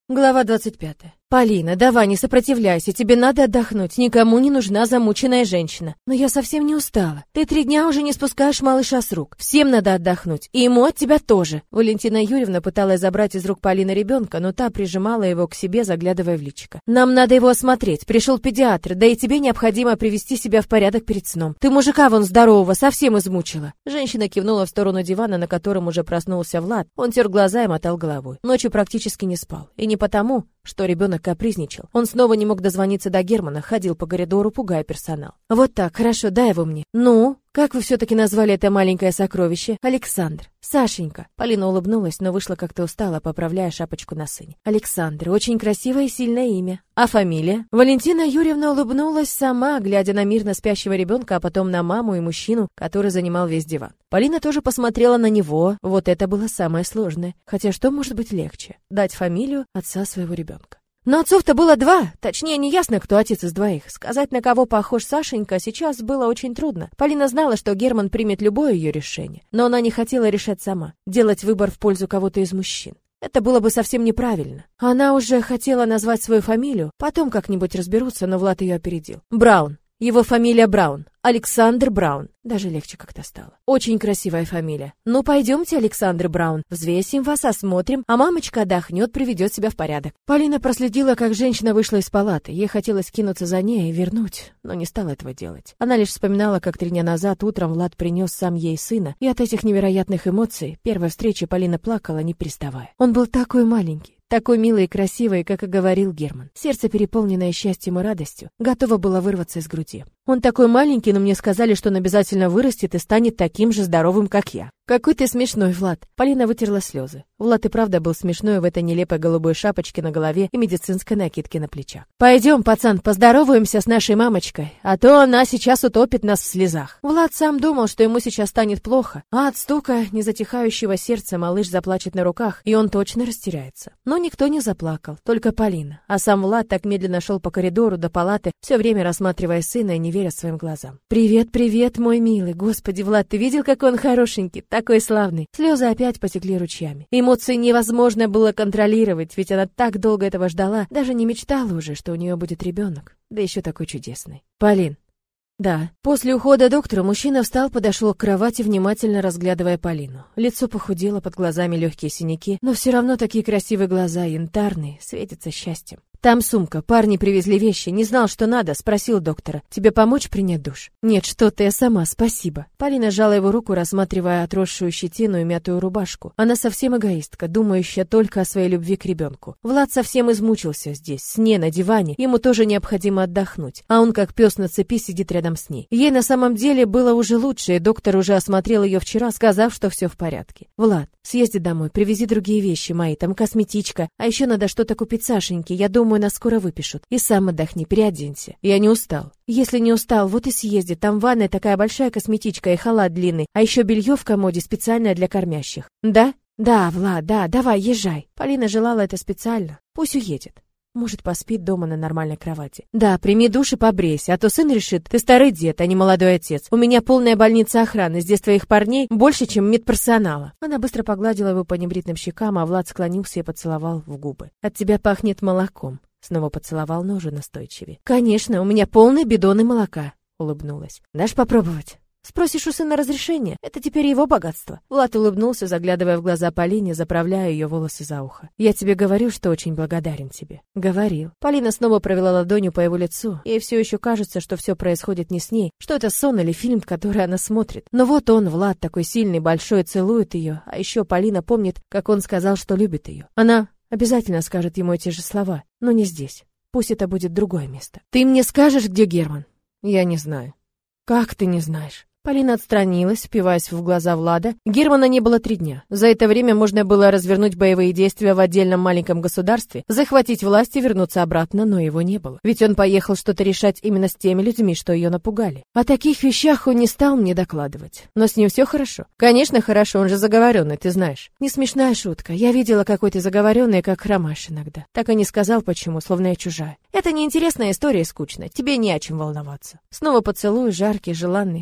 Глава 25. «Полина, давай, не сопротивляйся, тебе надо отдохнуть, никому не нужна замученная женщина. Но я совсем не устала. Ты 3 дня уже не спускаешь малыша с рук. Всем надо отдохнуть, и ему от тебя тоже». Валентина Юрьевна пыталась забрать из рук Полины ребенка, но та прижимала его к себе, заглядывая в личико. «Нам надо его осмотреть, пришел педиатр, да и тебе необходимо привести себя в порядок перед сном. Ты мужика вон здорового совсем измучила». Женщина кивнула в сторону дивана, на котором уже проснулся Влад. Он тер глаза и мотал головой. Ночью практически не спал. И не потому, что ребенок капризничал. Он снова не мог дозвониться до Германа, ходил по коридору, пугая персонал. «Вот так, хорошо, дай его мне». «Ну, как вы все-таки назвали это маленькое сокровище?» «Александр». «Сашенька». Полина улыбнулась, но вышла как-то устало, поправляя шапочку на сыне. «Александр, очень красивое и сильное имя. А фамилия?» Валентина Юрьевна улыбнулась сама, глядя на мирно спящего ребенка, а потом на маму и мужчину, который занимал весь диван. Полина тоже посмотрела на него. Вот это было самое сложное. Хотя что может быть легче? Дать фамилию отца своего ребенка. Но отцов-то было 2, точнее, неясно, кто отец из 2. Сказать, на кого похож Сашенька, сейчас было очень трудно. Полина знала, что Герман примет любое ее решение, но она не хотела решать сама, делать выбор в пользу кого-то из мужчин. Это было бы совсем неправильно. Она уже хотела назвать свою фамилию, потом как-нибудь разберутся, но Влад ее опередил. Браун. Его фамилия Браун. Александр Браун. Даже легче как-то стало. Очень красивая фамилия. Ну, пойдемте, Александр Браун. Взвесим вас, осмотрим, а мамочка отдохнет, приведет себя в порядок. Полина проследила, как женщина вышла из палаты. Ей хотелось кинуться за ней и вернуть, но не стала этого делать. Она лишь вспоминала, как 3 дня назад утром Влад принес сам ей сына, и от этих невероятных эмоций первой встречи Полина плакала, не переставая. Он был такой маленький. Такой милый и красивый, как и говорил Герман. Сердце, переполненное счастьем и радостью, готово было вырваться из груди. Он такой маленький, но мне сказали, что он обязательно вырастет и станет таким же здоровым, как я. Какой ты смешной, Влад. Полина вытерла слезы. Влад и правда был смешной в этой нелепой голубой шапочке на голове и медицинской накидке на плечах. Пойдем, пацан, поздороваемся с нашей мамочкой, а то она сейчас утопит нас в слезах. Влад сам думал, что ему сейчас станет плохо, а от стука незатихающего сердца малыш заплачет на руках, и он точно растеряется. Но никто не заплакал, только Полина. А сам Влад так медленно шел по коридору до палаты, все время рассматривая сына и не веря своим глазам. «Привет, привет, мой милый. Господи, Влад, ты видел, какой он хорошенький? Такой славный». Слезы опять потекли ручьями. Эмоции невозможно было контролировать, ведь она так долго этого ждала, даже не мечтала уже, что у нее будет ребенок, да еще такой чудесный. «Полин». «Да». После ухода доктора мужчина встал, подошел к кровати, внимательно разглядывая Полину. Лицо похудело, под глазами легкие синяки, но все равно такие красивые глаза, янтарные, светятся счастьем. «Там сумка, парни привезли вещи, не знал, что надо, спросил доктора. Тебе помочь принять душ?» «Нет, что-то я сама, спасибо». Полина сжала его руку, рассматривая отросшую щетину и мятую рубашку. Она совсем эгоистка, думающая только о своей любви к ребенку. Влад совсем измучился здесь, в сне, на диване, ему тоже необходимо отдохнуть, а он как пес на цепи сидит рядом с ней. Ей на самом деле было уже лучше, и доктор уже осмотрел ее вчера, сказав, что все в порядке. «Влад, съезди домой, привези другие вещи мои, там косметичка, а еще надо что-то купить Сашеньке, я думаю, нас скоро выпишут. И сам отдохни, переоденься». «Я не устал». «Если не устал, вот и съезди. Там в ванной такая большая косметичка и халат длинный, а еще белье в комоде специальное для кормящих». «Да?» «Да, Влад, да, давай, езжай». Полина желала это специально. Пусть уедет. Может, поспит дома на нормальной кровати. «Да, прими душ и побрейся, а то сын решит, ты старый дед, а не молодой отец. У меня полная больница охраны, здесь твоих парней больше, чем медперсонала». Она быстро погладила его по небритым щекам, а Влад склонился и поцеловал в губы. «От тебя пахнет молоком». Снова поцеловал, но уже настойчивее. «Конечно, у меня полный бидон и молока», — улыбнулась. «Дашь попробовать?» «Спросишь у сына разрешения? Это теперь его богатство». Влад улыбнулся, заглядывая в глаза Полине, заправляя ее волосы за ухо. «Я тебе говорю, что очень благодарен тебе». «Говорил». Полина снова провела ладонью по его лицу. Ей все еще кажется, что все происходит не с ней, что это сон или фильм, который она смотрит. Но вот он, Влад, такой сильный, большой, целует ее. А еще Полина помнит, как он сказал, что любит ее. Она обязательно скажет ему эти же слова, но не здесь. Пусть это будет другое место. «Ты мне скажешь, где Герман?» «Я не знаю». «Как ты не знаешь?» Полина отстранилась, впиваясь в глаза Влада. Германа не было 3 дня. За это время можно было развернуть боевые действия в отдельном маленьком государстве, захватить власть и вернуться обратно, но его не было. Ведь он поехал что-то решать именно с теми людьми, что ее напугали. О таких вещах он не стал мне докладывать. Но с ним все хорошо. Конечно, хорошо, он же заговоренный, ты знаешь. Не смешная шутка. Я видела, какой ты заговоренный, как хромаешь иногда. Так и не сказал, почему, словно я чужая. Это неинтересная история и скучная. Тебе не о чем волноваться. Снова поцелуй, жаркий, желанный. Полина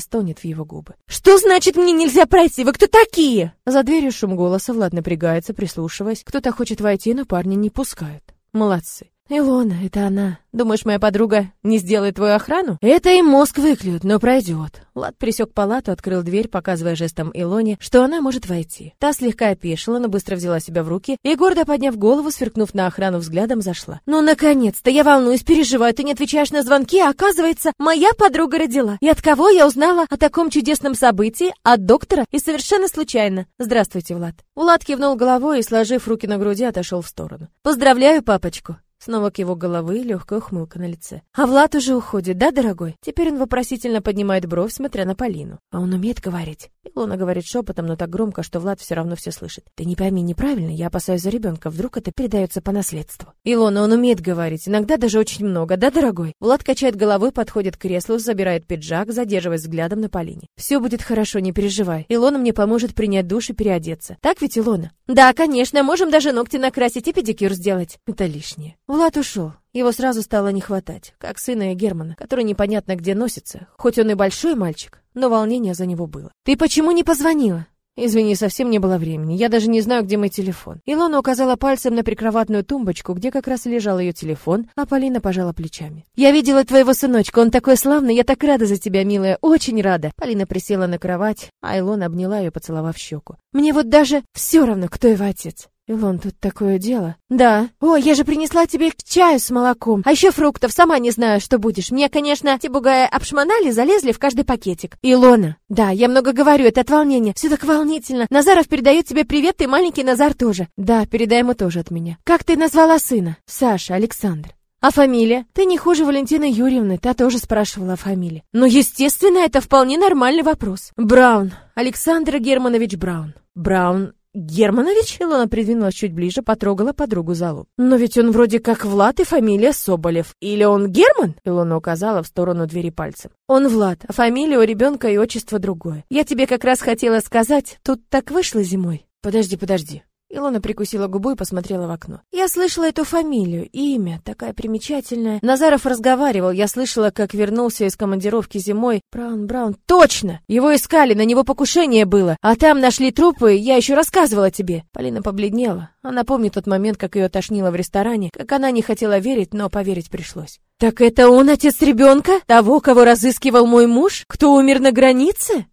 стонет в его губы. «Что значит мне нельзя пройти? Вы кто такие?» За дверью шум голоса, Влад напрягается, прислушиваясь. Кто-то хочет войти, но парни не пускают. Молодцы. «Илона, это она. Думаешь, моя подруга не сделает твою охрану?» «Это и мозг выклюют, но пройдет». Влад пересек палату, открыл дверь, показывая жестом Илоне, что она может войти. Та слегка опешила, но быстро взяла себя в руки и, гордо подняв голову, сверкнув на охрану взглядом, зашла. «Ну, наконец-то! Я волнуюсь, переживаю, ты не отвечаешь на звонки, а оказывается, моя подруга родила. И от кого я узнала о таком чудесном событии? От доктора и совершенно случайно. Здравствуйте, Влад». Влад кивнул головой и, сложив руки на груди, отошел в сторону. «Поздравляю папочку». Снова к его головы легкая ухмылка на лице. «А Влад уже уходит, да, дорогой?» Теперь он вопросительно поднимает бровь, смотря на Полину. «А он умеет говорить?» Илона говорит шепотом, но так громко, что Влад все равно все слышит. «Ты не пойми неправильно, я опасаюсь за ребенка, вдруг это передается по наследству». «Илона, он умеет говорить, иногда даже очень много, да, дорогой?» Влад качает головой, подходит к креслу, забирает пиджак, задерживаясь взглядом на Полине. «Все будет хорошо, не переживай. Илона мне поможет принять душ и переодеться. Так ведь, Илона?» «Да, конечно, можем даже ногти накрасить и педикюр сделать». «Это лишнее». Влад ушел. Его сразу стало не хватать, как сына Германа, который непонятно где носится, хоть он и большой мальчик, но волнение за него было. «Ты почему не позвонила?» «Извини, совсем не было времени. Я даже не знаю, где мой телефон». Илона указала пальцем на прикроватную тумбочку, где как раз лежал ее телефон, а Полина пожала плечами. «Я видела твоего сыночка, он такой славный, я так рада за тебя, милая, очень рада». Полина присела на кровать, а Илона обняла ее, поцеловав щеку. «Мне вот даже все равно, кто его отец». «Илон, тут такое дело». «Да. Ой, я же принесла тебе чаю с молоком. А еще фруктов, сама не знаю, что будешь. Мне, конечно, те бугаи обшмонали, залезли в каждый пакетик». «Илона». «Да, я много говорю, это от волнения. Все так волнительно. Назаров передает тебе привет, и маленький Назар тоже». «Да, передай ему тоже от меня». «Как ты назвала сына?» «Саша, Александр». «А фамилия?» «Ты не хуже Валентины Юрьевны, та тоже спрашивала о фамилии». «Ну, естественно, это вполне нормальный вопрос». «Браун. Александр Германович Браун». «Браун Германович?» Илона придвинулась чуть ближе, потрогала подругу за лоб. «Но ведь он вроде как Влад и фамилия Соболев. Или он Герман?» Илона указала в сторону двери пальцем. «Он Влад, а фамилия у ребенка и отчество другое. Я тебе как раз хотела сказать, тут так вышло зимой». «Подожди». Илона прикусила губу и посмотрела в окно. «Я слышала эту фамилию, имя, такая примечательная. Назаров разговаривал, я слышала, как вернулся из командировки зимой. Браун, точно! Его искали, на него покушение было. А там нашли трупы, я еще рассказывала тебе». Полина побледнела. Она помнит тот момент, как ее тошнило в ресторане, как она не хотела верить, но поверить пришлось. «Так это он отец ребенка? Того, кого разыскивал мой муж? Кто умер на границе?»